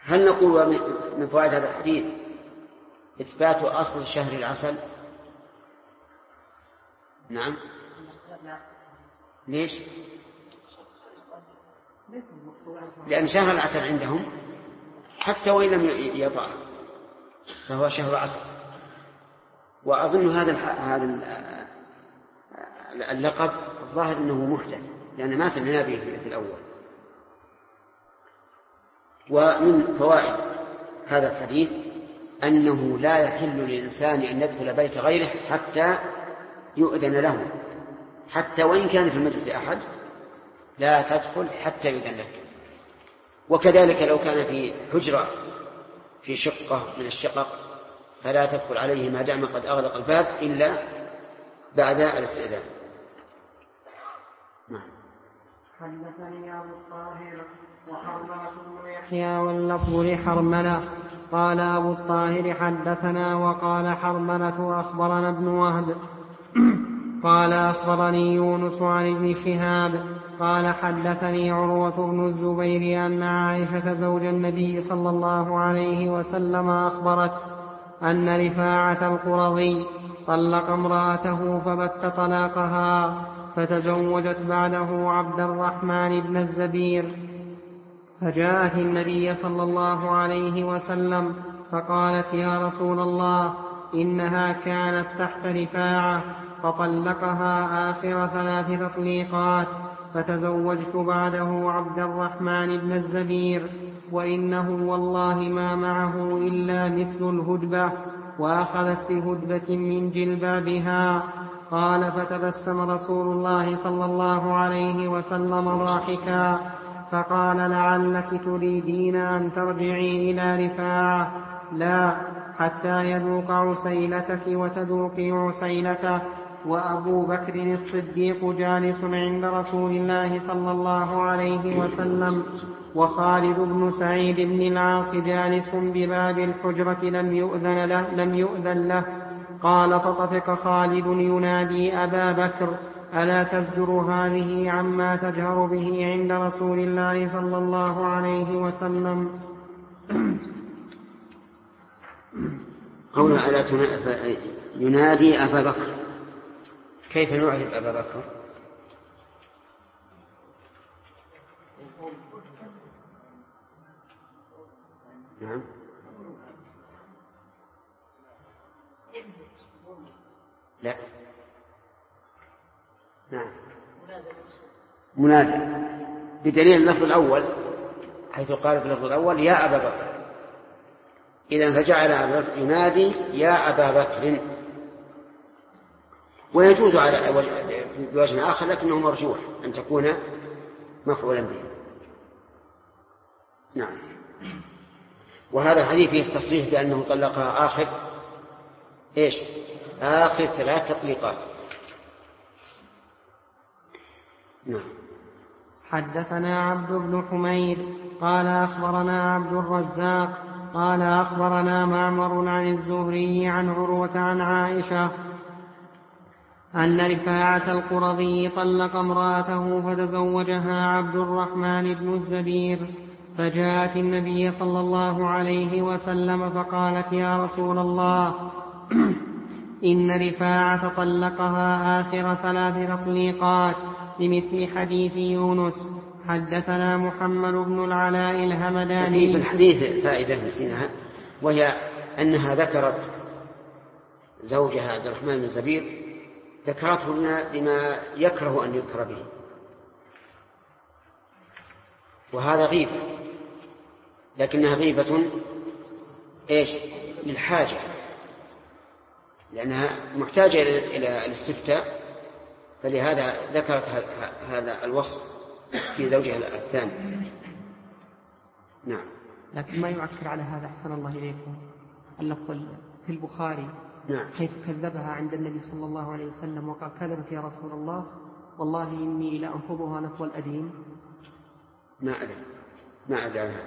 هل نقول من فوائد هذا الحديث إثبات أصل شهر العسل؟ نعم. ليش؟ لأن شهر العسل عندهم حتى وإن لم يطع فهو شهر عسل. وأظن هذا اللقب الظاهر أنه محدث لأن ما سمعنا به في الأول. ومن فوائد هذا الحديث أنه لا يحل للإنسان أن يدخل بيت غيره حتى يؤذن له، حتى وإن كان في المجلس أحد لا تدخل حتى يؤذن لك. وكذلك لو كان في حجرة في شقة من الشقق فلا تدخل عليه ما دام قد أغلق الباب إلا بعد الاستئذان. حدثني أبو الطاهر وحرملة بن يحيى واللفظ لحرملة قال أبو الطاهر حدثنا وقال حرملة أخبرنا ابن وهب قال أخبرني يونس عن ابن شهاب قال حدثني عروة بن الزبير أن عائشة زوج النبي صلى الله عليه وسلم أخبرت أن رفاعة القرظي طلق امرأته فبت طلاقها فتزوجت بعده عبد الرحمن بن الزبير، فجاءت النبي صلى الله عليه وسلم فقالت يا رسول الله إنها كانت تحت رفاعة فطلقها آخر 3 تطليقات فتزوجت بعده عبد الرحمن بن الزبير وإنه والله ما معه إلا مثل الهدبة وأخذت بهدبة من جلبابها. قال فتبسم رسول الله صلى الله عليه وسلم ضاحكا فقال لعلك تريدين أن ترجعي إلى رفاعة؟ لا، حتى يذوق عسيلتك وتذوقي عسيلته. وأبو بكر الصديق جالس عند رسول الله صلى الله عليه وسلم وخالد بن سعيد بن العاص جالس بباب الحجرة لم يؤذن له. قال فطفق خالد ينادي أبا بكر ألا تزجر هذه عما تجهر به عند رسول الله صلى الله عليه وسلم؟ قوله ألا ينادي أبا بكر، كيف نعرف أبا بكر؟ نعم. لا. نعم. منادى بدليل اللفظ الأول حيث قال في اللفظ الأول يا أبا بكر، إذن فجعل أبا بكر ينادي يا أبا بكر. ويجوز على وجه آخر لكنه مرجوح أن تكون مفعولا به. نعم. وهذا الحديث فيه التصريح بأنه طلقها آخر 3 تطليقات. نعم. حدثنا عبد بن حميد قال أخبرنا عبد الرزاق قال أخبرنا معمر عن الزهري عن عروة عن عائشة أن رفاعة القرظي طلق امرأته فتزوجها عبد الرحمن بن الزبير، فجاءت النبي صلى الله عليه وسلم فقالت يا رسول الله إن رفاعة طلقها آخر 3 تطليقات بمثل حديث يونس. حدثنا محمد بن العلاء الهمداني. في الحديث فائدة نسيناها، وهي أنها ذكرت زوجها عبد الرحمن بن الزبير ذكرته بما يكره أن يذكر به، وهذا غيبة، لكنها غيبة للحاجة، لأنها محتاجة إلى الاستفتاء، فلهذا ذكرت هذا الوصف في زوجها الثاني. نعم. لكن ما يعكر على هذا أحسن الله إليكم اللفظ في البخاري نعم. حيث كذبها عند النبي صلى الله عليه وسلم وقال كذبت يا رسول الله والله إني لأنفضها نفض الأديم. ما أدري عنها،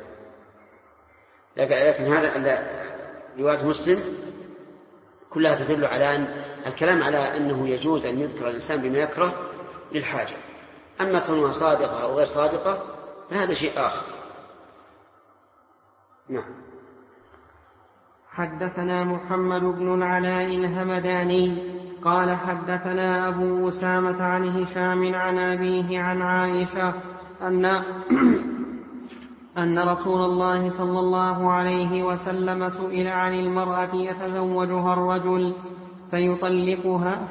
لكن هذا رواية مسلم كلها تدل على أن الكلام على أنه يجوز أن يذكر الإنسان بما يكره للحاجة. أما كونها صادقة أو غير صادقة فهذا شيء آخر. نعم. حدثنا محمد بن العلاء الهمداني قال حدثنا أبو أسامة عن هشام عن أبيه عن عائشة أن رسول الله صلى الله عليه وسلم سئل عن المرأة يتزوجها الرجل فيطلقها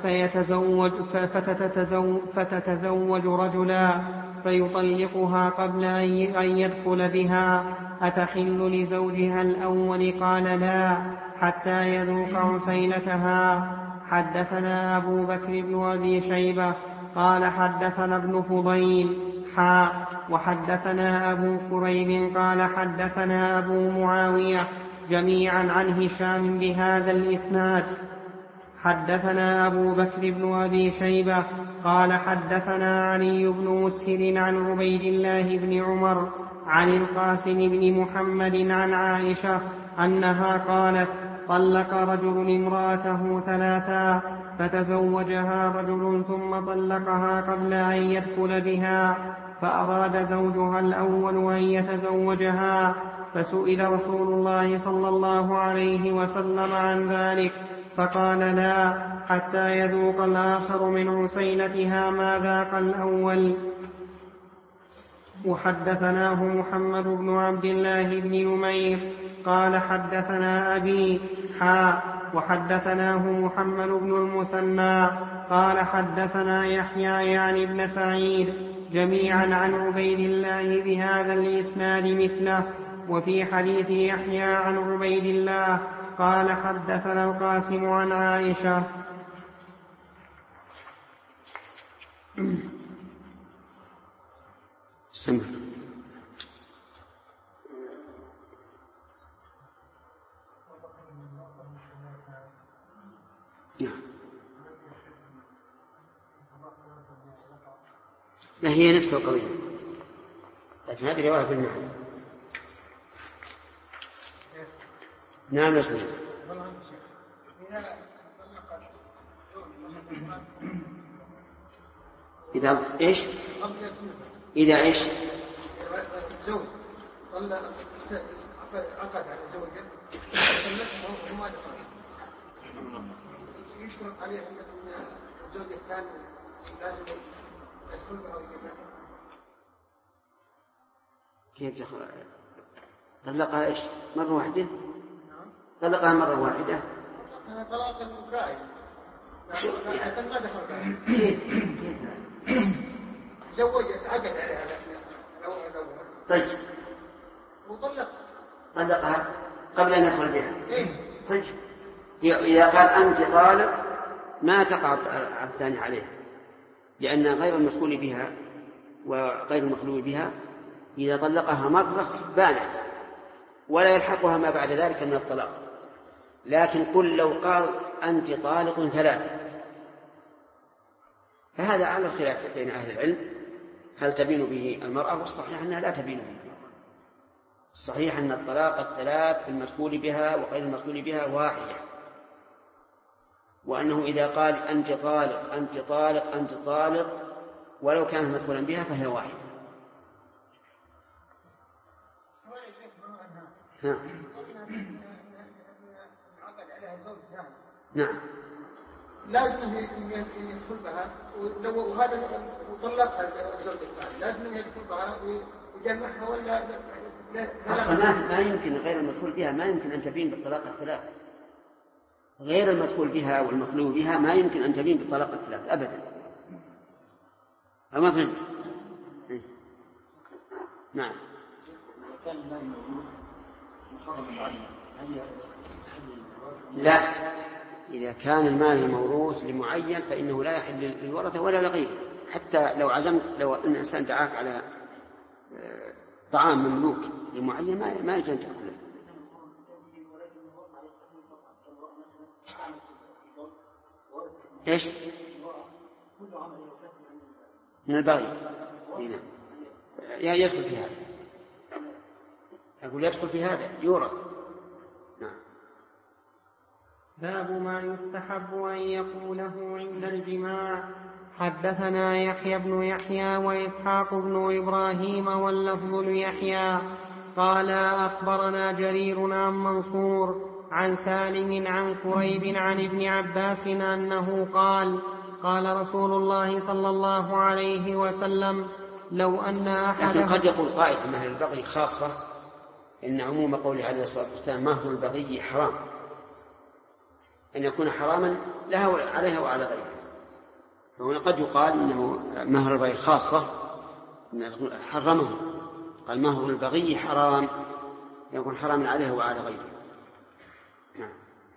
فتتزوج رجلا فيطلقها قبل أن يدخل بها أتحل لزوجها الأول؟ قال لا حتى يذوق عسيلتها. حدثنا أبو بكر بن أبي شيبة قال حدثنا ابن فضيل وحدثنا أبو كريب قال حدثنا أبو معاوية جميعا عن هشام بهذا الإسناد. حدثنا أبو بكر بن أبي شيبة قال حدثنا علي بن مسهر عن عبيد الله بن عمر عن القاسم بن محمد عن عائشة أنها قالت طلق رجل امرأته 3 فتزوجها رجل ثم طلقها قبل أن يدخل بها فأراد زوجها الأول أن يتزوجها فسئل رسول الله صلى الله عليه وسلم عن ذلك فقال لا حتى يذوق الآخر من عسيلتها ما ذاق الأول. وحدثناه محمد بن عبد الله بن نمير قال حدثنا أبي وحدثناه محمد بن المثنى قال حدثنا يحيى يعني بن سعيد جميعا عن عبيد الله بهذا الإسناد مثله. وفي حديث يحيى عن عبيد الله قال حدثنا القاسم عن عائشة. ما هي نفس القضية، لكن هذه رواية في المعنى. نعم يسلم. إذا إيش؟ إذا إيش؟ الزوج عقد على زوجة وما دخل يشترط عليه أن الزوج الثاني لازم يدخل بها ويجمعها. كيف دخل؟ طلقها إيش؟ مرة واحدة؟ طلقها مرة واحدة؟ طلاق المكائن لكن ما دخل بها. زوجت عقد عليها طيب طلقها قبل أن يدخل بها. طيب إذا قال أنت طالق ما تقع الثاني عليه، لأن غير المسؤول بها وغير المخلوق بها إذا طلقها مرة بانت ولا يلحقها ما بعد ذلك من الطلاق. لكن قل لو قال أنت طالق 3 فهذا على خلاف بين أهل العلم هل تبين به المرأة، والصحيح أنها لا تبين به المرأة. الصحيح أن الطلاق 3 المسؤول بها وغير المسؤول بها واحدة، وأنه إذا قال أنت طالق أنت طالق أنت طالق ولو كان مسؤولا بها فهي واحدة. نعم لازم يدخل بها وهذا وطلقها الزوج الثاني لازم يدخل بها ويجمعها ولا أصلا ما يمكن غير المسؤول بها ما يمكن أن تبين بالطلاق 3. غير المسؤول بها والمخلوق بها ما يمكن أن تبين بالطلاق 3 أبدا. أما فهمت؟ نعم. لا، إذا كان المال الموروث لمعين فإنه لا يحل للورثة ولا لغيره. حتى لو عزمت لو أن إنسان دعاك على طعام مملوك لمعين ما يجب أن تأكله. إيش؟ من البغي. يدخل في هذا. أقول يدخل في هذا يورث. نعم. باب ما يستحب أن يقوله عند الجماع. حدثنا يحيى بن يحيى وإسحاق بن إبراهيم واللفظ ليحيى قال أخبرنا جرير عن منصور عن سالم عن كريب عن ابن عباس أنه قال قال رسول الله صلى الله عليه وسلم لو أن أحد. لكن قد يقول قائل أن مهر البغي خاصة، إن عموم قوله عليه الصلاة والسلام مهر البغي حرام، أن يكون حراما لها عليها وعلى غيرها. فهنا قد يقال إنه مهر البغي خاصة حرمه، قال مهر البغي حرام يكون حراما عليها وعلى غيرها. نعم.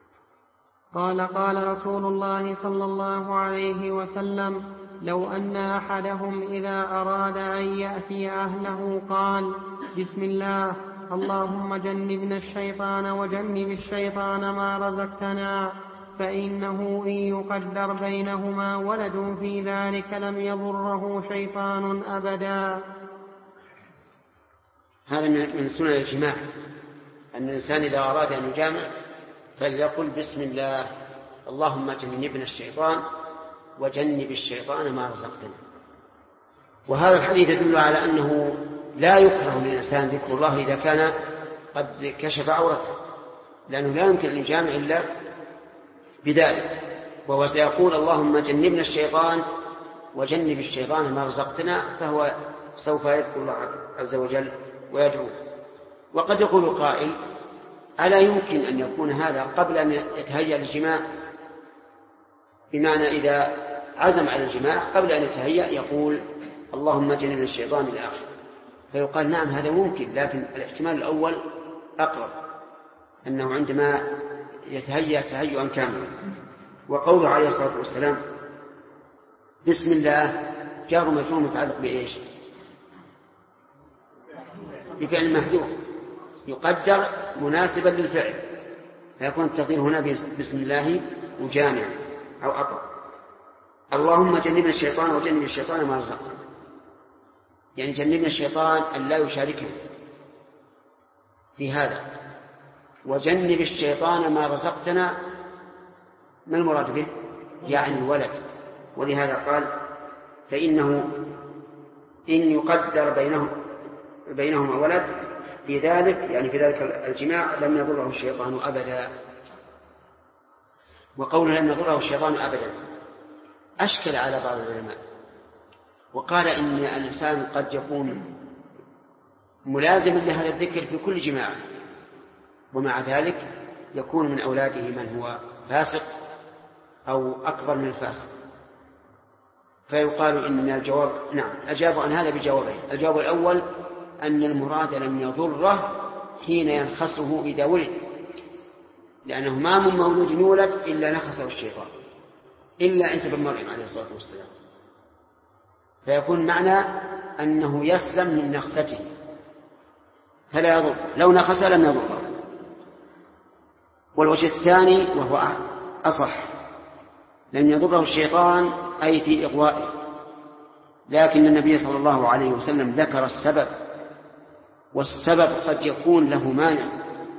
قال رسول الله صلى الله عليه وسلم لو أن أحدهم إذا أراد أن يأتي أهله قال بسم الله اللهم جنبنا الشيطان وجنب الشيطان ما رزقتنا، فإنه إن يقدر بينهما ولد في ذلك لم يضره شيطان أبدا. هذا من سنن الجماع، أن الإنسان إذا أراد أن يجامع فليقل بسم الله اللهم جنبنا الشيطان وجنب الشيطان ما رزقتنا. وهذا الحديث يدل على أنه لا يكره للإنسان ذكر الله إذا كان قد كشف عورته، لأنه لا يمكن أن يجامع إلا بذلك، وهو سيقول اللهم جنبنا الشيطان وجنب الشيطان ما رزقتنا، فهو سوف يذكر الله عز وجل ويدعو. وقد يقول قائل ألا يمكن أن يكون هذا قبل أن يتهيأ للجماع؟ بمعنى إذا عزم على الجماع قبل أن يتهيأ يقول اللهم جنبنا الشيطان إلى آخره، فيقال نعم هذا ممكن، لكن الاحتمال الأول أقرب، أنه عندما يتهيأ تهيئا كاملا. وقوله عليه الصلاة والسلام بسم الله جار مجرور متعلق بإيش؟ بفعل محذوف يقدر مناسبا للفعل، فيكون التقدير هنا بسم الله وجامع أو أطر. اللهم جنبنا الشيطان وجنب الشيطان ما رزقنا، يعني جنبنا الشيطان أن لا يشاركه في هذا، وجنب الشيطان ما رزقتنا ما المراد به؟ يعني الولد. ولهذا قال فإنه إن يقدر بينهما ولد في ذلك، يعني في ذلك الجماع لم يضره الشيطان أبدا. وقوله لم يضره الشيطان أبدا أشكل على بعض العلماء، وقال إن الإنسان قد يكون ملازما لهذا الذكر في كل جماعة، ومع ذلك يكون من أولاده من هو فاسق أو أكبر من الفاسق، فيقال إن الجواب نعم. أجاب عن هذا بجوابين: الجواب الأول أن المراد لم يضره حين ينخسه إذا ولد، لأنه ما من مولود يولد إلا نخسه الشيطان إلا عيسى بن مريم عليه الصلاة والسلام، فيكون معنى أنه يسلم من نخسته فلا يضر، لو نخس لم يضره. والوجه الثاني وهو أصح لم يضره الشيطان أي في إغوائه، لكن النبي صلى الله عليه وسلم ذكر السبب، والسبب قد يكون له مانع،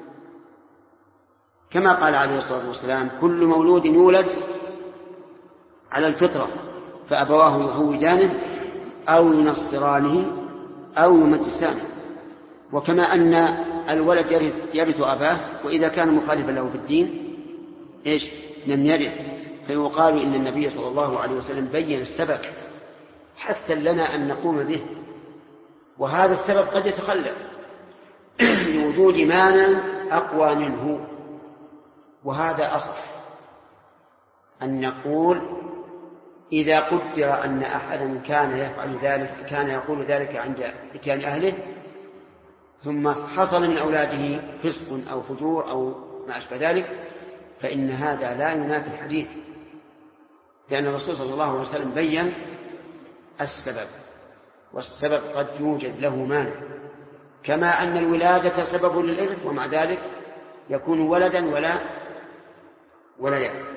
كما قال عليه الصلاة والسلام كل مولود يولد على الفطرة فأبواه يهودانه أو ينصرانه أو يمجسانه. وكما أن الولد يرث أباه، وإذا كان مخالفا له في الدين لم يرث، فيقال إن النبي صلى الله عليه وسلم بين السبب حتى لنا أن نقوم به، وهذا السبب قد يتخلف لوجود مانع أقوى منه. وهذا أصح أن نقول إذا قدر أن أحدا كان يفعل ذلك، كان يقول ذلك عند إتيان أهله، ثم حصل من أولاده فسق أو فجور أو ما أشبه ذلك، فإن هذا لا ينافي الحديث، لأن الرسول صلى الله عليه وسلم بين السبب، والسبب قد يوجد له مانع، كما أن الولادة سبب للإرث ومع ذلك يكون ولدا ولا يرث.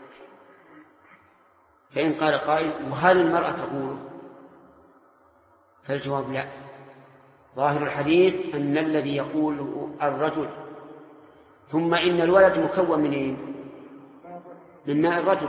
فإن قال قائل وهل المرأة تقول؟ فالجواب لا، ظاهر الحديث أن الذي يقول الرجل، ثم إن الولد مكون من إيه؟ من ماء الرجل،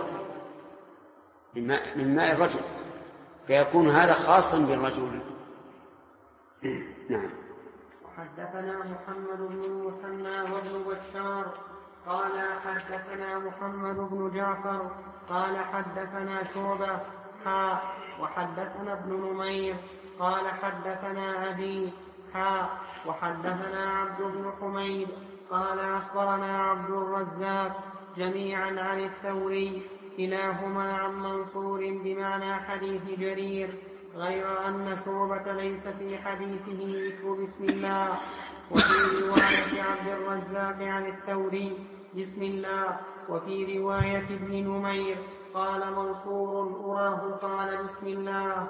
من ماء الرجل، فيكون هذا خاصا بالرجل. نعم. حدثنا محمد بن المثنى وابن بشار قال حدثنا محمد بن جعفر قال حدثنا شعبة وحدثنا ابن نمير قال حدثنا أبي وحدثنا عبد بن حميد قال أخبرنا عبد الرزاق جميعا عن الثوري كلاهما عن منصور بمعنى حديث جرير غير أن شعبة ليس في حديثه ذكر بسم الله. وفي رواية عبد الرزاق عن الثوري بسم الله، وفي رواية ابن نمير قال منصور أراه قال بسم الله.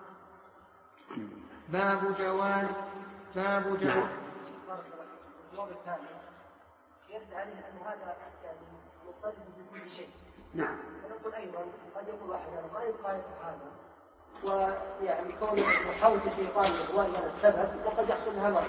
باب جواز الجواب الثاني يرد عليه أن هذا يعني مضطرد بكل شيء. نعم. ونقول أيضا قد يقول واحد أنا ما يبقى هذا، ويعني كونه محاولة الشيطان لإغواء هذا السبب وقد يحصل لها مرض.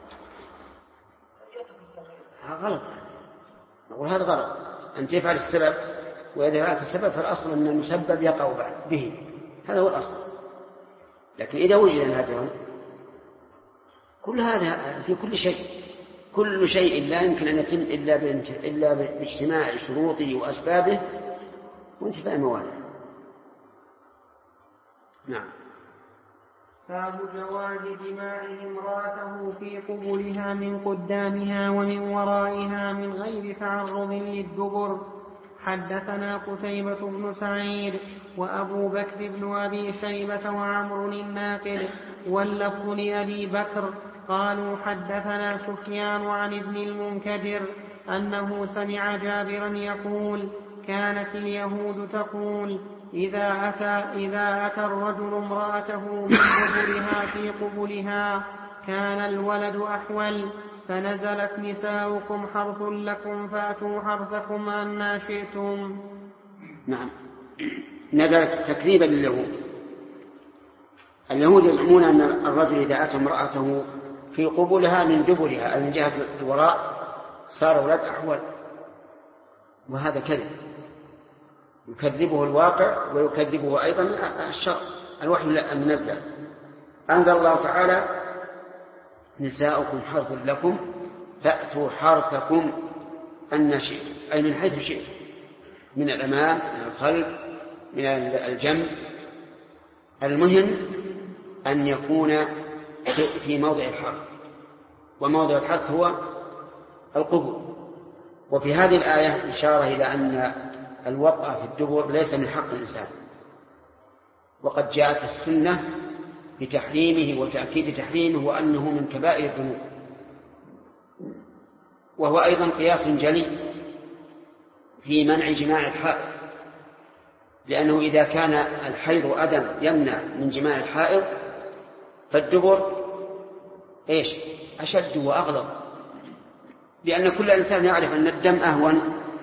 غلط. نقول هذا غلط أن تفعل السبب، وإذا فعلت السبب فالأصل أن المسبب يقع به، هذا هو الأصل. لكن إذا وجد نادرا كل هذا في كل شيء لا يمكن أن يتم إلا باجتماع شروطه وأسبابه وانتفاء الموانع. نعم. باب جواز دماء امرأته في قبلها من قدامها ومن ورائها من غير تعرض للدبر. حدثنا قتيبة بن سعيد وأبو بكر بن أبي شيبة وعمر الناقد واللفظ لأبي بكر قالوا حدثنا سفيان عن ابن المنكدر أنه سمع جابرا يقول كانت اليهود تقول إذا أتى الرجل امرأته من قبلها في قبلها كان الولد أحول، فنزلت نساؤكم حرث لكم فأتوا حرثكم أنى شئتم. نعم. نزلت تكذيبا لليهود. اليهود يزعمون أن الرجل إذا أتى امرأته في قبلها من دبرها أو من جهة الوراء صار ولد أحول، وهذا كذب يكذبه الواقع ويكذبه أيضا الشرع الوحي المنزل. أنزل الله تعالى نساؤكم حرث لكم فأتوا حرثكم أن شئتم، أي من حيث شئتم، من الأمام من الخلف من الجنب. المهم أن يكون في موضع الحرث، وموضع الحرث هو القبول. وفي هذه الآية إشارة إلى أن الوطأ في الدبر ليس من حق الإنسان، وقد جاءت السنة بتحريمه وتأكيد تحريمه وأنه من كبائر الذنوب، وهو أيضا قياس جلي في منع جماع الحائض، لأنه إذا كان الحيض أذى يمنع من جماع الحائض فالدبر أشد وأغلظ، لأن كل إنسان يعرف أن الدم أهون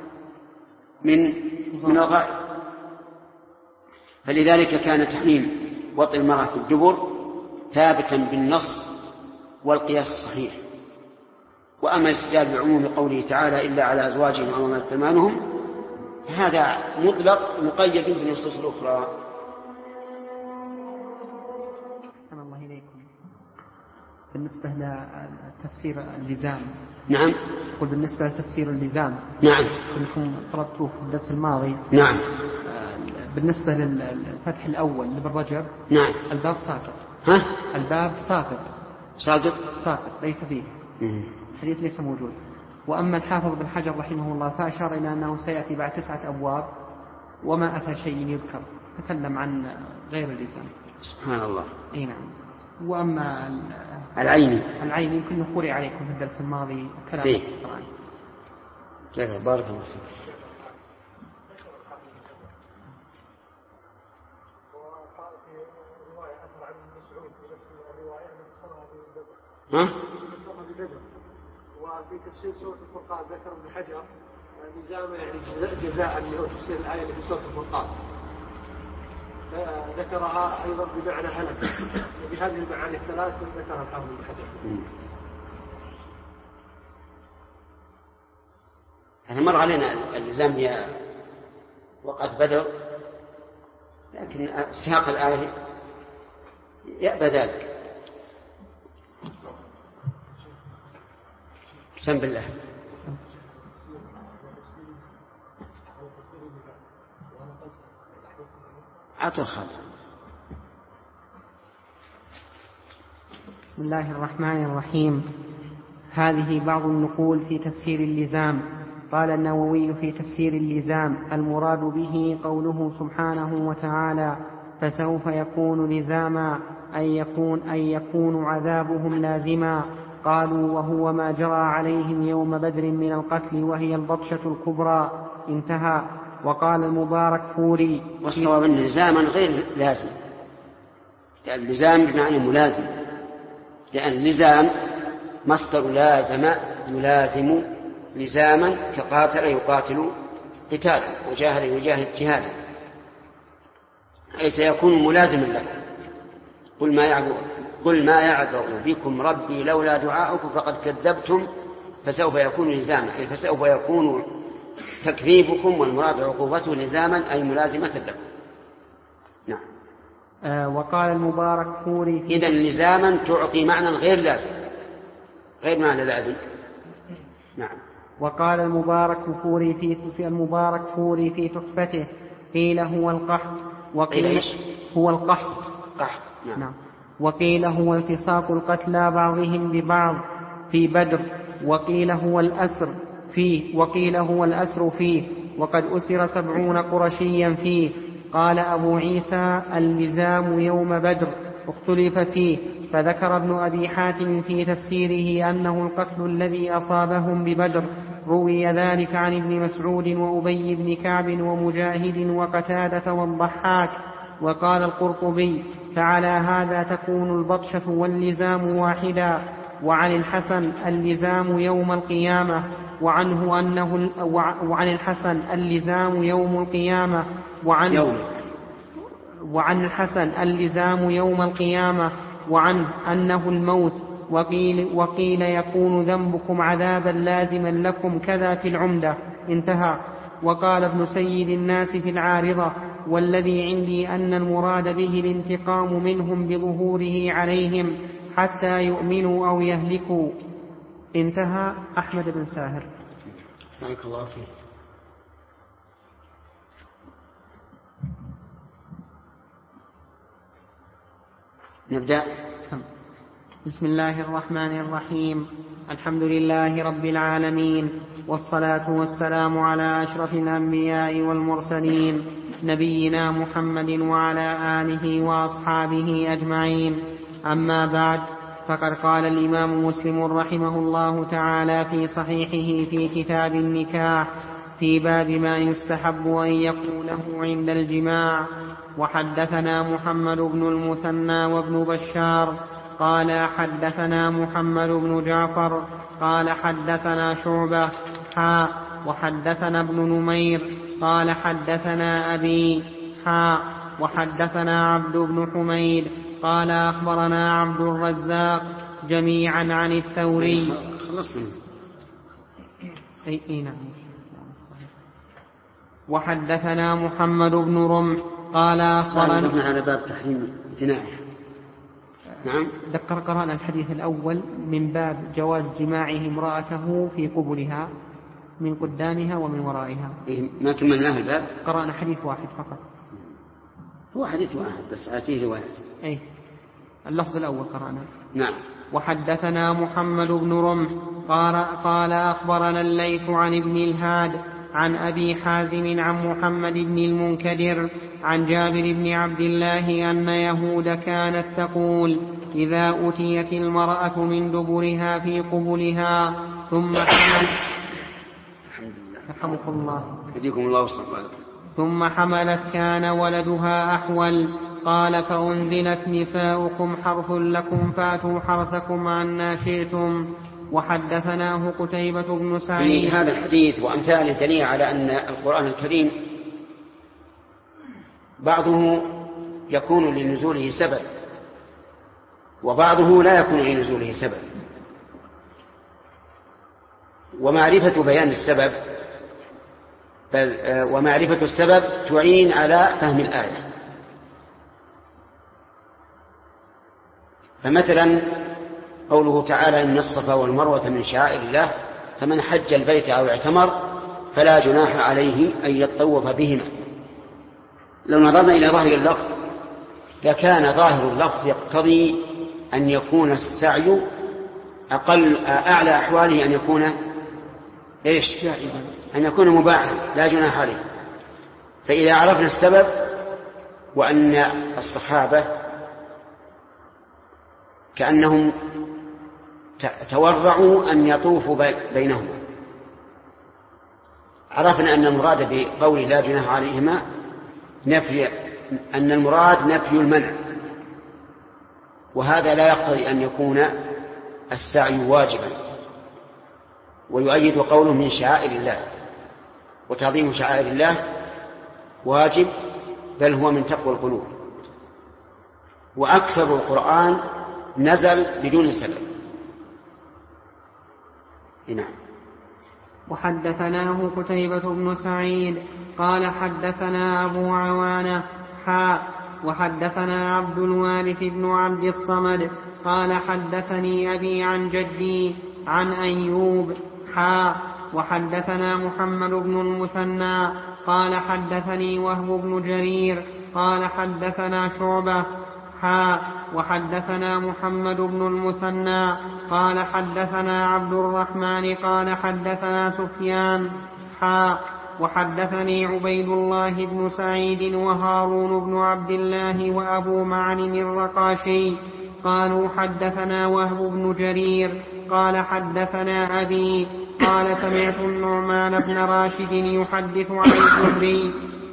من الغائب. فلذلك كان تحريم وطئ المرأة في الدبر ثابتا بالنص والقياس الصحيح. وأما الاستدلال بعموم قوله تعالى إلا على أزواجهم أو ما ملكت أيمانهم هذا مطلق مقيد بالنصوص الأخرى. أحسن الله إليكم. بالنسبة لتفسير اللزام. نعم. قل بالنسبة لتفسير اللزام. نعم. كنتم طلبتوه في الدرس الماضي. نعم. بالنسبة للفتح الأول لابن رجب. نعم. الباب ساقط. الباب ساقط ليس فيه. الحديث ليس موجود. وأما الحافظ بن حجر رحمه الله فأشار إلى أنه سيأتي بعد 9 أبواب وما أتى شيء يذكر، تكلم عن غير اللزام. سبحان الله. أي نعم. وأما العين يمكن نقول عليكم في الدرس الماضي كلام مختصر عنه. بارك الله فيك. وفي تفسير سورة الفرقان ذكر ابن حجر لزام يعني جزاء اللي هو تفسير الآية اللي في سورة الفرقان، ذكرها أيضا بمعنى هلك، وبهذه المعاني الثلاث ذكرها الحافظ ابن حجر. يعني مر علينا اللزام هي وقت بدر، لكن سياق الآية يأبى ذلك. بسم بالله. عطوا الخالد. بسم الله الرحمن الرحيم. هذه بعض النقول في تفسير اللزام. قال النووي في تفسير اللزام: المراد به قوله سبحانه وتعالى: فسوف يكون لزاما، أي يكون عذابهم لازما. قالوا: وهو ما جرى عليهم يوم بدر من القتل، وهي البطشة الكبرى. انتهى. وقال المبارك فوري: والصواب أن لزاما غير لازم، يعني اللزام بمعنى ملازم، لأن اللزام مصدر لازم يلازم لزاما، كقاتل يقاتل قتالا، وجاهد يجاهد جهادا، أي سيكون ملازما لكم. قل ما يعبأ بكم ربي لولا دعاؤكم فقد كذبتم فسوف يكون لزاما، أي فسوف يكون تكذيبكم، والمراد عقوبته لزاما أي ملازمة لكم. نعم. وقال المبارك فوري: إذن لزاما تعطي معنى غير لازم، غير معنى لازم. نعم. وقال المبارك فوري في تحفته: قيل هو القحط، وقيل هو القحط. قحط. نعم. وقيل هو التصاق القتلى بعضهم ببعض في بدر، وقيل هو الأسر فيه، وقد أسر 70 قرشيا فيه. قال أبو عيسى: اللزام يوم بدر اختلف فيه، فذكر ابن أبي حاتم في تفسيره أنه القتل الذي أصابهم ببدر. روي ذلك عن ابن مسعود وأبي بن كعب ومجاهد وقتادة والضحاك. وقال القرطبي: فعلى هذا تكون البطشة واللزام واحدا. وعن الحسن: اللزام يوم القيامة، وعن الحسن: اللزام يوم القيامة، وعن الحسن: اللزام يوم القيامة، وعنه أنه الموت. وقيل يكون ذنبكم عذابا لازما لكم، كذا في العمدة. انتهى. وقال ابن سيد الناس في العارضة: والذي عندي أن المراد به الانتقام منهم بظهوره عليهم حتى يؤمنوا أو يهلكوا. انتهى. أحمد بن ساهر. بارك الله فيك. نبدأ. بسم الله الرحمن الرحيم. الحمد لله رب العالمين، والصلاة والسلام على أشرف الأنبياء والمرسلين، نبينا محمد وعلى آله وأصحابه أجمعين. أما بعد، فقد قال الإمام مسلم رحمه الله تعالى في صحيحه في كتاب النكاح في باب ما يستحب أن يقوله عند الجماع: وحدثنا محمد بن المثنى وابن بشار قال حدثنا محمد بن جعفر قال حدثنا شعبة وحدثنا ابن نمير قال حدثنا أبي وحدثنا عبد بن حميد قال أخبرنا عبد الرزاق جميعا عن الثوري. وحدثنا محمد بن رمح قال أخبرنا على باب تحريم الجناح. نعم. قرأنا الحديث الأول من باب جواز جماعه امرأته في قبلها من قدامها ومن ورائها. ما كملناه الباب. قرأنا حديث واحد فقط. هو حديث واحد بس فيه روايات. اللفظ الأول قرأنا. نعم. وحدثنا محمد بن رمح قال أخبرنا الليث عن ابن الهاد عن أبي حازم عن محمد بن المنكدر عن جابر بن عبد الله أن يهود كانت تقول: إذا أتيت المرأة من دبرها في قبلها ثم حملت كان ولدها أحول. قال: فأنزلت: نساؤكم حرث لكم فأتوا حرثكم عنا شئتم. وحدثناه قتيبة بن سعيد. في هذا الحديث وأمثاله دليل على أن القرآن الكريم بعضه يكون لنزوله سبب وبعضه لا يكون لنزوله سبب، ومعرفة بيان السبب ومعرفة السبب تعين على فهم الآية. فمثلا قوله تعالى: إن الصفا والمروة من شعائر الله، فمن حج البيت أو اعتمر فلا جناح عليه أن يطوف بهما. لو نظرنا إلى ظاهر اللفظ لكان ظاهر اللفظ يقتضي أن يكون السعي أعلى أحواله أن يكون أن يكون مباحا لا جناح عليه. فإذا عرفنا السبب وأن الصحابة كأنهم تورعوا أن يطوفوا بينهم، عرفنا أن المراد بقول لا جناح عليهما أن المراد نفي المنع، وهذا لا يقتضي أن يكون السعي واجبا. ويؤيد قوله من شعائر الله، وتعظيم شعائر الله واجب بل هو من تقوى القلوب. وأكثر القرآن نزل بدون سبب. نعم. وحدثناه قتيبة بن سعيد قال حدثنا أبو عوانة وحدثنا عبد الوارث بن عبد الصمد قال حدثني أبي عن جدي عن أيوب وحدثنا محمد بن المثنى قال حدثني وهب بن جرير قال حدثنا شعبة وحدثنا محمد بن المثنى قال حدثنا عبد الرحمن قال حدثنا سفيان وحدثني عبيد الله بن سعيد وهارون بن عبد الله وأبو معن الرقاشي قالوا حدثنا وهب بن جرير قال حدثنا أبي قال سمعت النعمان بن راشد يحدث عن الزهري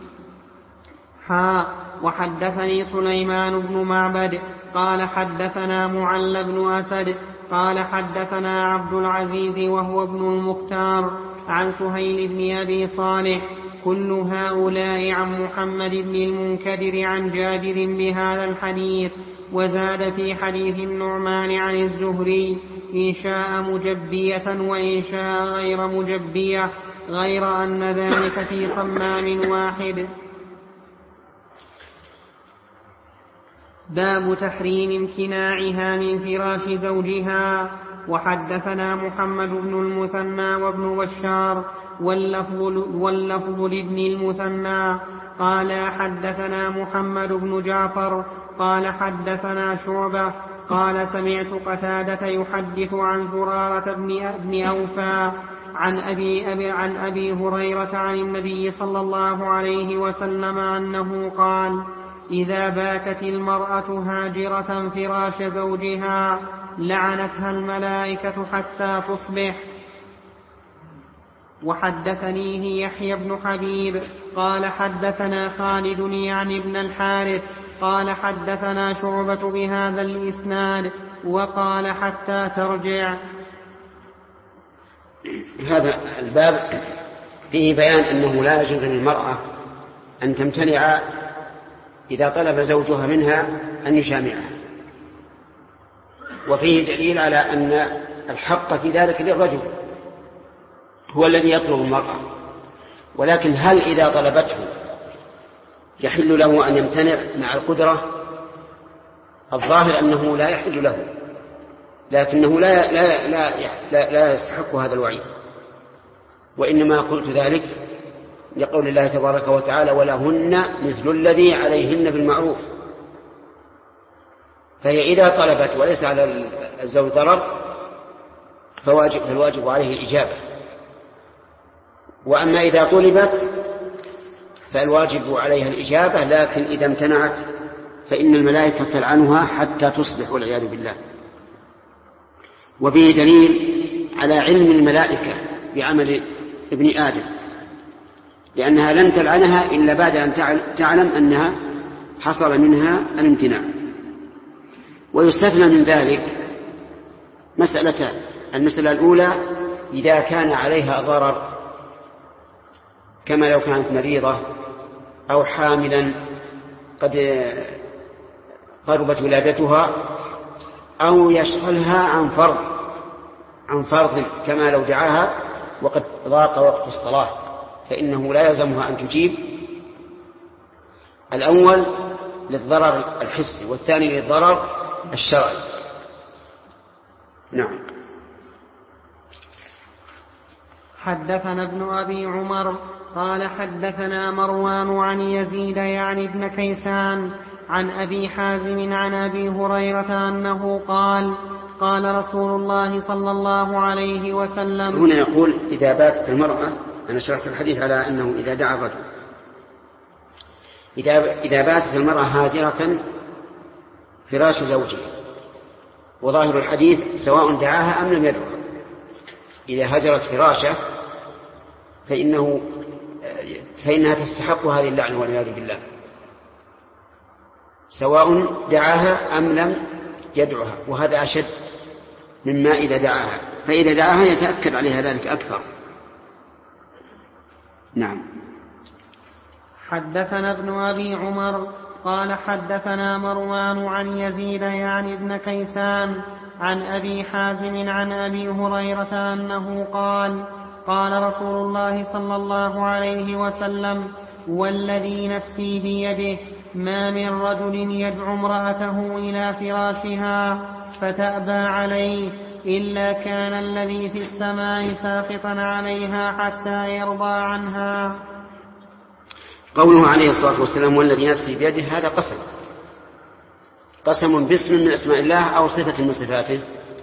وحدثني سليمان بن معبد قال حدثنا معل بن أسد قال حدثنا عبد العزيز وهو ابن المختار عن سهيل بن أبي صالح كل هؤلاء عن محمد بن المنكدر عن جابر بهذا الحديث. وزاد في حديث النعمان عن الزهري إن شاء مجبية وإن شاء غير مجبية، غير أن ذلك في صمام واحد. باب تحريم امتناعها من فراش زوجها. وحدثنا محمد بن المثنى وابن بشار واللفظ لابن المثنى قال حدثنا محمد بن جعفر قال حدثنا شعبة قال سمعت قتادة يحدث عن زرارة بن أوفى عن أبي هريرة عن النبي صلى الله عليه وسلم أنه قال إذا باتت المرأة هاجرة فراش زوجها لعنتها الملائكة حتى تصبح. وحدثنيه يحيى بن حبيب قال حدثنا خالد يعني ابن الحارث قال حدثنا شعبة بهذا الإسناد وقال حتى ترجع. هذا الباب فيه بيان أنه لا يجوز للمرأة أن تمتنع إذا طلب زوجها منها أن يجامعها، وفيه دليل على أن الحق في ذلك للرجل هو الذي يطلب المرأة، ولكن هل إذا طلبته يحل له أن يمتنع مع القدرة؟ الظاهر أنه لا يحل له، لكنه لا يستحق هذا الوعيد. وإنما قلت ذلك لقول الله تبارك وتعالى ولهن مثل الذي عليهن بالمعروف، فهي إذا طلبت وليس على الزوج ضرر فالواجب عليه الإجابة. وأما إذا طلبت فالواجب عليها الإجابة، لكن إذا امتنعت فإن الملائكة تلعنها حتى تصبح والعياذ بالله. وفيه دليل على علم الملائكة بعمل ابن آدم، لأنها لن تلعنها إلا بعد أن تعلم أنها حصل منها الامتناع. ويستثنى من ذلك مسألتان: المسألة الأولى إذا كان عليها ضرر، كما لو كانت مريضة أو حاملا قد قربت ولادتها، أو يشغلها عن فرض كما لو دعاها وقد ضاق وقت الصلاة، فإنه لا يلزمها أن تجيب. الأول للضرر الحسي والثاني للضرر الشرعي. نعم. حدثنا ابن أبي عمر قال حدثنا مروان عن يزيد يعني ابن كيسان عن أبي حازم عن أبي هريرة أنه قال قال رسول الله صلى الله عليه وسلم. هنا يقول إذا باتت المرأة، أنا شرحت الحديث على أنه إذا دعا الرجل، إذا باتت المرأة هاجرة فراش زوجها، وظاهر الحديث سواء دعاها أم لم يدعها. إذا هجرت فراشه فإنها تستحق هذه اللعنة والعياذ بالله، سواء دعاها أم لم يدعها، وهذا أشد مما إذا دعاها، فإذا دعاها يتأكد عليها ذلك أكثر. نعم. حدثنا ابن أبي عمر قال حدثنا مروان عن يزيد يعني ابن كيسان عن أبي حازم عن أبي هريرة أنه قال قال رسول الله صلى الله عليه وسلم والذي نفسي بيده ما من رجل يدعو امرأته إلى فراشها فتأبى عليه إلا كان الذي في السماء ساخطا عليها حتى يرضى عنها. قوله عليه الصلاة والسلام والذي نفسي بيده، هذا قسم باسم من أسماء الله أو صفة من صفاته.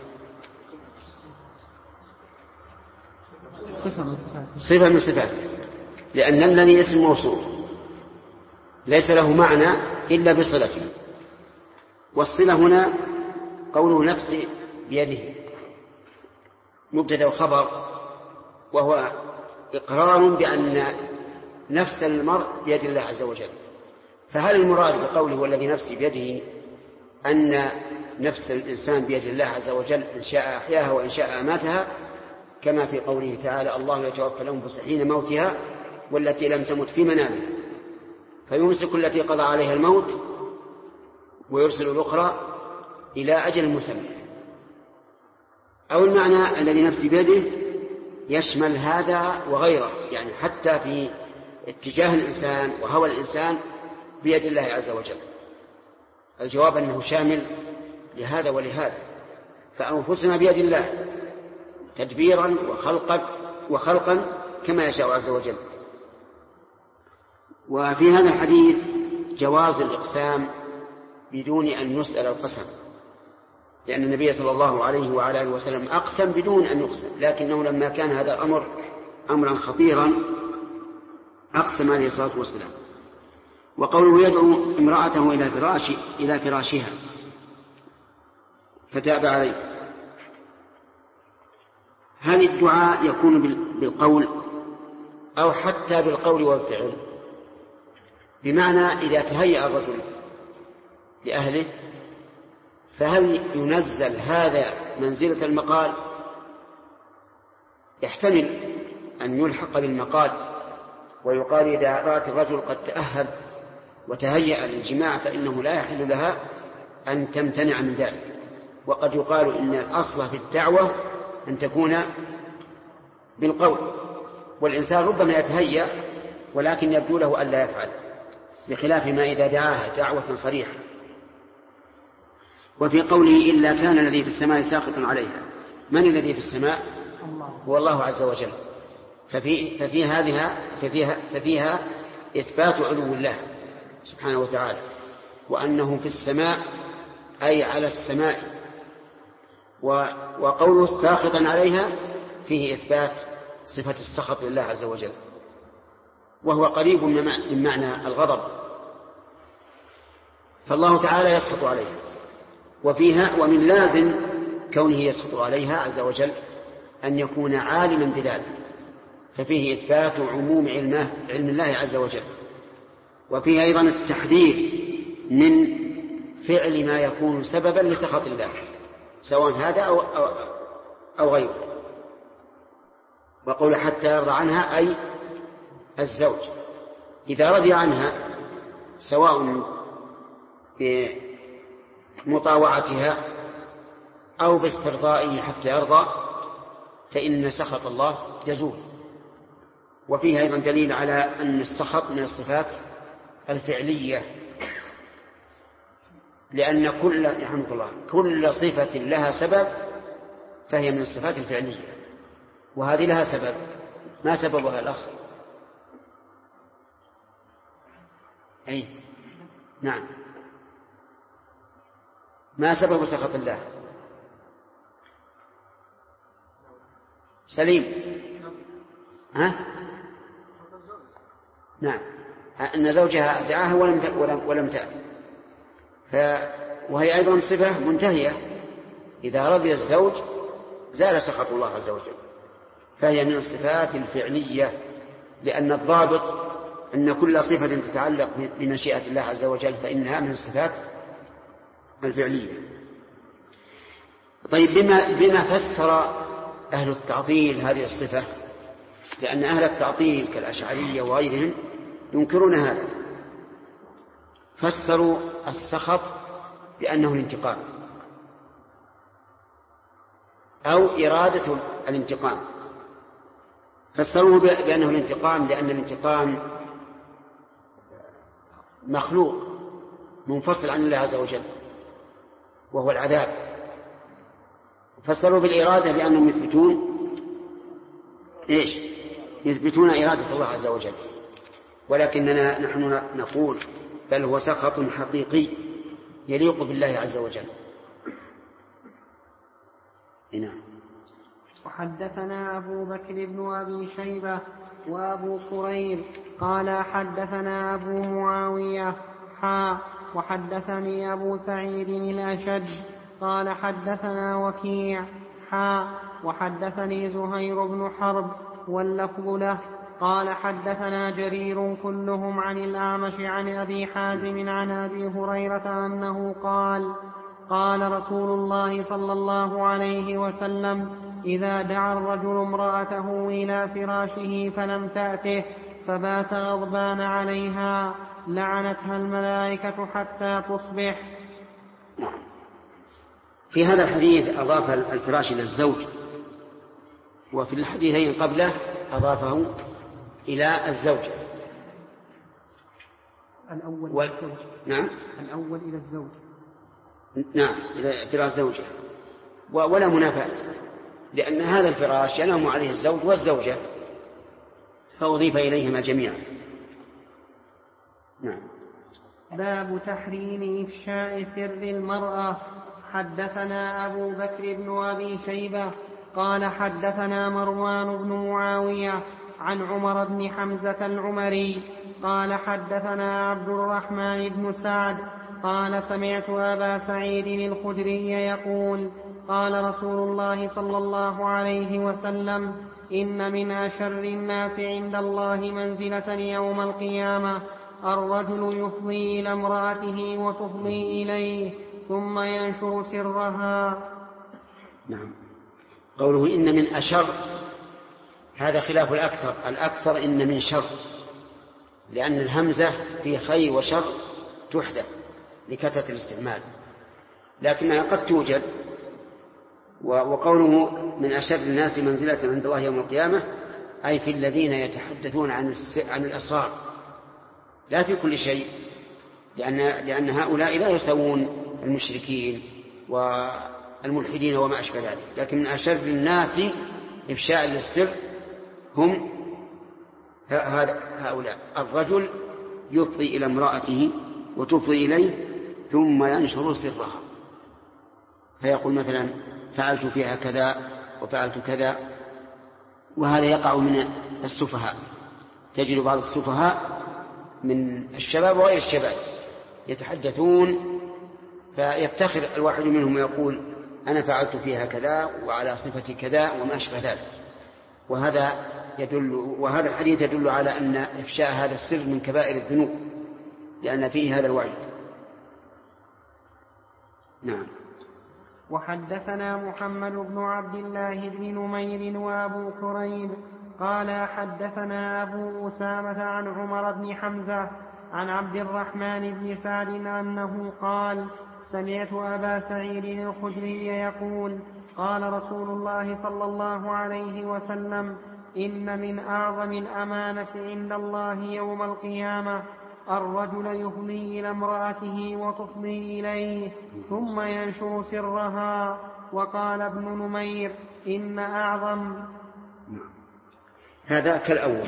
صفة من صفاته، لأن الذي اسم موصول ليس له معنى إلا بصلته، والصلة هنا قوله نفسي بيده مبتدأ وخبر، وهو إقرار بأن نفس المرء بيد الله عز وجل. فهل المراد بقوله والذي نفسي بيده أن نفس الإنسان بيد الله عز وجل إن شاء أحياها وإن شاء أماتها، كما في قوله تعالى الله يتوفى الأنفس حين موتها والتي لم تمت في منامها فيمسك التي قضى عليها الموت ويرسل الأخرى إلى أجل مسمى، أو المعنى الذي نفسي بيده يشمل هذا وغيره، يعني حتى في اتجاه الإنسان وهوى الإنسان بيد الله عز وجل. الجواب أنه شامل لهذا ولهذا، فأنفسنا بيد الله تدبيرا وخلقا كما يشاء عز وجل. وفي هذا الحديث جواز الإقسام بدون أن يسأل القسم، لأن النبي صلى الله عليه وعلى آله وسلم أقسم بدون أن يقسم، لكنه لما كان هذا الأمر أمرا خطيرا أقسم عليه الصلاة والسلام. وقوله يدعو امرأته إلى فراشها فتاب عليه، هل الدعاء يكون بالقول أو حتى بالقول والفعل؟ بمعنى إذا تهيأ الرجل لأهله فهل ينزل هذا منزلة المقال؟ يحتمل أن يلحق بالمقال ويقال إذا رأت الرجل قد تأهب وتهيأ للجماع فإنه لا يحل لها أن تمتنع من ذلك. وقد يقال إن الأصل في الدعوة أن تكون بالقول، والإنسان ربما يتهيأ ولكن يبدو له أن لا يفعل، بخلاف ما إذا دعاها دعوة صريحة. وفي قوله إلا كان الذي في السماء ساخطا عليها، من الذي في السماء؟ هو الله عز وجل. ففيها إثبات علو الله سبحانه وتعالى، وأنه في السماء أي على السماء. وقوله ساخطا عليها فيه إثبات صفة السخط لله عز وجل، وهو قريب من معنى الغضب، فالله تعالى يسخط عليها. ومن لازم كونه يسخط عليها عز وجل أن يكون عالما بذلك، ففيه إثبات عموم علم الله عز وجل. وفيه أيضا التحذير من فعل ما يكون سببا لسخط الله، سواء هذا أو غيره. وقول حتى يرضى عنها أي الزوج، إذا رضي عنها سواء بمطاوعتها أو باسترضائه حتى يرضى فإن سخط الله يزول. وفيه أيضا دليل على أن السخط من الصفات الفعلية، لأن كل صفة لها سبب فهي من الصفات الفعلية، وهذه لها سبب ما سببها الأخ؟ أي نعم، ما سبب سخط الله؟ سليم. ها؟ نعم، أن زوجها دعاها ولم تأتي، وهي أيضا صفة منتهية، إذا رضي الزوج زال سخط الله عز وجل، فهي من الصفات الفعلية، لأن الضابط أن كل صفة تتعلق بمشيئة الله عز وجل فإنها من الصفات الفعلية. طيب، بما فسر أهل التعطيل هذه الصفة؟ لأن أهل التعطيل كالأشعرية وغيرهم ينكرون هذا، فسروا السخط بأنه الانتقام أو إرادة الانتقام، فسروه بأنه الانتقام لأن الانتقام مخلوق منفصل عن الله عز وجل وهو العذاب، فسروا بالإرادة بأنهم يثبتون إرادة الله عز وجل، ولكننا نحن نقول بل هو سخط حقيقي يليق بالله عز وجل. نعم. وحدثنا أبو بكر بن أبي شيبة وأبو كريب قال حدثنا أبو معاوية وحدثني أبو سعيد الأشج قال حدثنا وكيع وحدثني زهير بن حرب واللفظ له قال حدثنا جرير كلهم عن الأعمش عن أبي حازم عن أبي هريرة أنه قال رسول الله صلى الله عليه وسلم: إذا دعا الرجل امرأته إلى فراشه فلم تأته فبات غضبان عليها لعنتها الملائكة حتى تصبح. في هذا الحديث أضاف الفراش إلى الزوج، وفي الحديثين قبله أضافه إلى الزوج. الأول إلى الزوج. نعم، الأول إلى الزوج. نعم، إلى فراش زوجه، ولا منافاة، لأن هذا الفراش ينام عليه الزوج والزوجة، فأضيف إليهما جميعا. نعم. باب تحريم إفشاء سر المرأة. حدثنا أبو بكر بن أبي شيبة قال حدثنا مروان بن معاوية عن عمر بن حمزة العمري قال حدثنا عبد الرحمن بن سعد قال سمعت أبا سعيد الخدري يقول: قال رسول الله صلى الله عليه وسلم: إن من أشر الناس عند الله منزلة يوم القيامة الرجل يفضي إلى امرأته وتفضي إليه ثم ينشر سرها. نعم. قوله إن من أشر هذا خلاف الأكثر إن من شر، لأن الهمزة في خير وشر تحدث لكثرة الاستعمال، لكنها قد توجد. وقوله من أشر الناس منزلة عند الله يوم القيامة أي في الذين يتحدثون عن الأسرار، لا في كل شيء، لأن هؤلاء لا يسوون المشركين والملحدين وما أشبه ذلك، لكن من أشر الناس إفشاء للسر هم هؤلاء: الرجل يفضي إلى امرأته وتفضي إليه ثم ينشر سرها، فيقول مثلا فعلت فيها كذا وفعلت كذا. وهذا يقع من السفهاء، تجد بعض السفهاء من الشباب وغير الشباب يتحدثون فيفتخر الواحد منهم ويقول أنا فعلت فيها كذا وعلى صفة كذا وما أشبه ذلك. وهذا الحديث يدل على أن إفشاء هذا السر من كبائر الذنوب، لأن فيه هذا الوعي. نعم. وحدثنا محمد بن عبد الله بن نمير وأبو كريب قال حدثنا أبو أسامة عن عمر بن حمزة عن عبد الرحمن بن سعد أنه قال: سمعت أبا سعيد الخدري يقول: قال رسول الله صلى الله عليه وسلم: إن من أعظم الأمانة عند الله يوم القيامة الرجل يفضي إلى امرأته وتفضي إليه ثم ينشر سرها. وقال ابن نمير: إن أعظم. هذا كالأول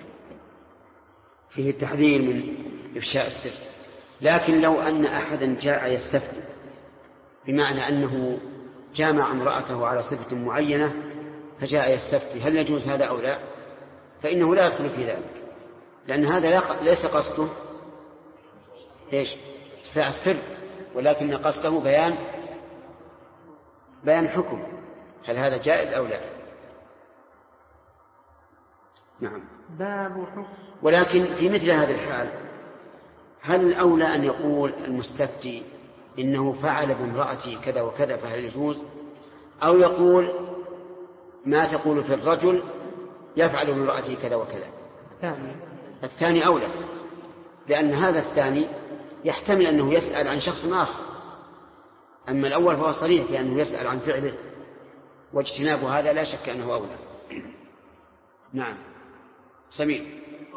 فيه التحذير من إفشاء السر. لكن لو أن أحدا جاء يستفتي بمعنى أنه جامع امرأته على صفة معينة فجاء يستفتي هل يجوز هذا أو لا، فإنه لا يدخل في ذلك، لأن هذا ليس قصده إفشاء السر، ولكن قصده بيان حكم، هل هذا جائز أو لا. نعم. باب حكم. ولكن في مثل هذه الحال هل الأولى أن يقول المستفتي إنه فعل بامرأتي كذا وكذا فهل يجوز، أو يقول ما تقول في الرجل يفعل بامرأتي كذا وكذا؟ الثاني أولى، لأن هذا الثاني يحتمل أنه يسأل عن شخص آخر، أما الأول فهو صريح بأنه يسأل عن فعله، واجتناب هذا لا شك أنه أولى. نعم. سمير.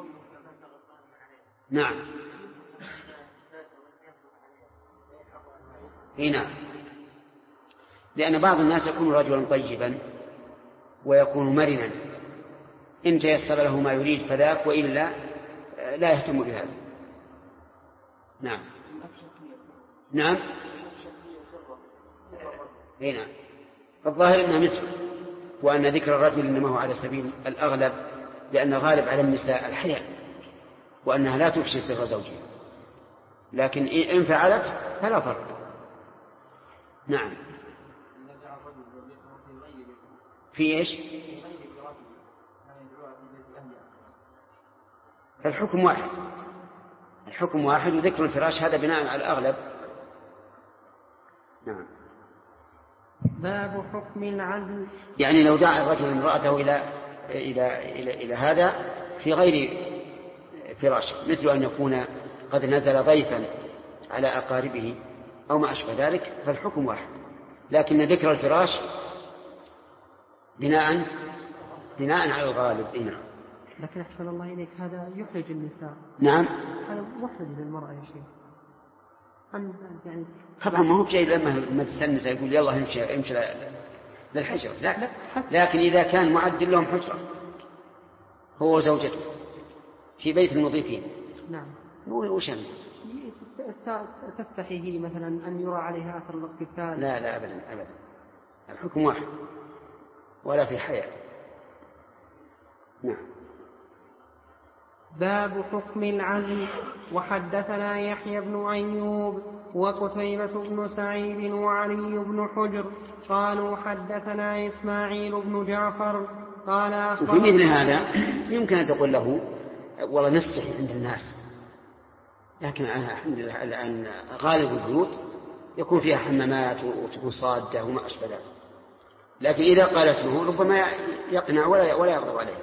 نعم. نعم. لأن بعض الناس يكون رجلا طيبا ويكون مرنا، إن تيسر له ما يريد فذاك، وإلا لا يهتم بهذا. نعم. نعم. نعم. الظاهر أنها مثل، وأن ذكر الرجل إنما هو على سبيل الأغلب، لأن الغالب على النساء الحياء، وأنها لا تفشي سر زوجها، لكن إن فعلت فلا فرق. نعم. في إيش؟ الحكم واحد، الحكم واحد، وذكر الفراش هذا بناء على الأغلب. نعم. باب حكم العزل. يعني لو دعا الرجل امرأته إلى هذا في غير فراش، مثل أن يكون قد نزل ضيفا على أقاربه أو ما أشبه ذلك، فالحكم واحد، لكن ذكر الفراش بناء على الغالب. نعم. لكن أحسن الله إليك هذا يحرج النساء. نعم. هذا محرج للمرأة يا شيخ. يعني طبعا ما هو بشيء لما تستنس يقول يلا امشي للحجرة، لا. لكن إذا كان معد لهم حجرة هو وزوجته في بيت المضيفين، نعم، وشم تستحيه مثلا أن يرى عليها أثر الاغتسال؟ لا أبدا، الحكم واحد ولا في حياة. نعم. باب حكم العزل. وحدثنا يحيى بن أيوب وقتيبة بن سعيد وعلي بن حجر قالوا حدثنا إسماعيل بن جعفر قال وفي مثل هذا يمكن أن تقول له والله نستحي عند الناس، لكن الحمد لله الآن غالب البيوت يكون فيها حمامات وتكون صادة وما أشبه ذلك، لكن إذا قالت له ربما يقنع ولا يغضب عليه.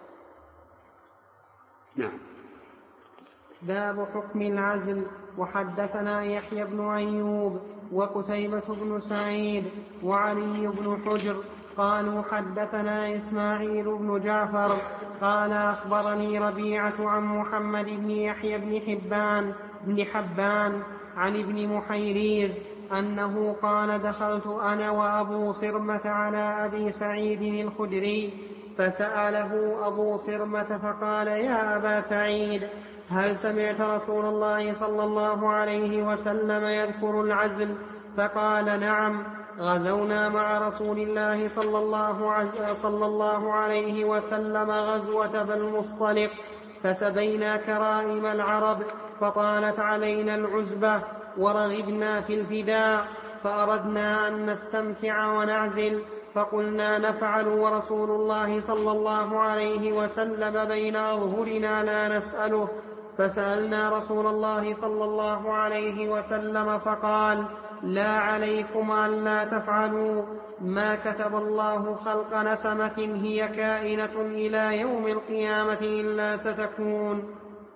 نعم. باب حكم العزل. وحدثنا يحيى بن أيوب وقتيبة بن سعيد وعلي بن حجر قالوا حدثنا إسماعيل بن جعفر قال أخبرني ربيعة عن محمد بن يحيى بن حبان عن ابن محيريز أنه قال دخلت أنا وأبو صرمة على أبي سعيد الخدري فسأله أبو صرمة فقال يا أبا سعيد هل سمعت رسول الله صلى الله عليه وسلم يذكر العزل؟ فقال نعم، غزونا مع رسول الله صلى الله عليه وسلم غزوة بني المصطلق فسبينا كرائم العرب فطالت علينا العزبة ورغبنا في الفداء فأردنا أن نستمتع ونعزل فقلنا نفعل ورسول الله صلى الله عليه وسلم بين أظهرنا لا نسأله فسألنا رسول الله صلى الله عليه وسلم فقال لا عليكم أن لا تفعلوا ما كتب الله خلق نسمة هي كائنة إلى يوم القيامة إلا ستكون.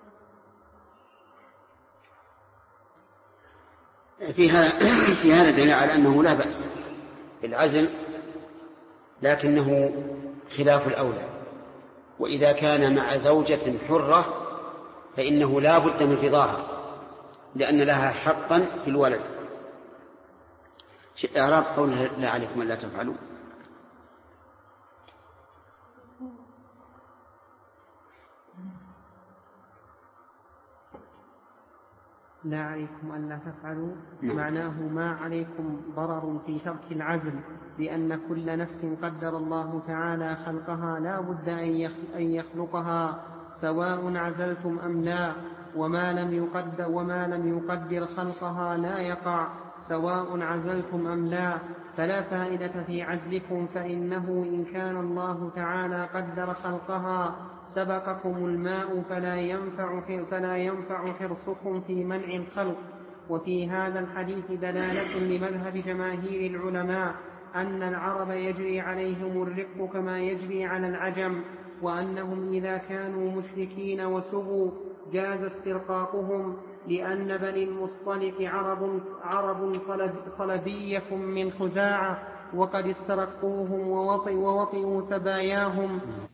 في هذا دليل على أنه لا بأس بالعزل، لكنه خلاف الأولى، وإذا كان مع زوجة حرة فإنه لا بد من رضاها لأن لها حقا في الولد. إعراب قوله لا عليكم أن لا تفعلوا لا عليكم ألا تفعلوا معناه ما عليكم ضرر في ترك العزل، لأن كل نفس قدر الله تعالى خلقها لا بد أن يخلقها سواء عزلتم أم لا، وما لم يقدر خلقها لا يقع سواء عزلتم أم لا. فلا فائدة في عزلكم، فإنه إن كان الله تعالى قدر خلقها سبقكم الماء فلا ينفع حرصكم في منع الخلق. وفي هذا الحديث دلالة لمذهب جماهير العلماء أن العرب يجري عليهم الرق كما يجري على العجم، وأنهم إذا كانوا مشركين وسبوا جاز استرقاقهم، لأن بني المصطلق عرب صلبية من خزاعة، وقد استرقوهم ووطئوا سباياهم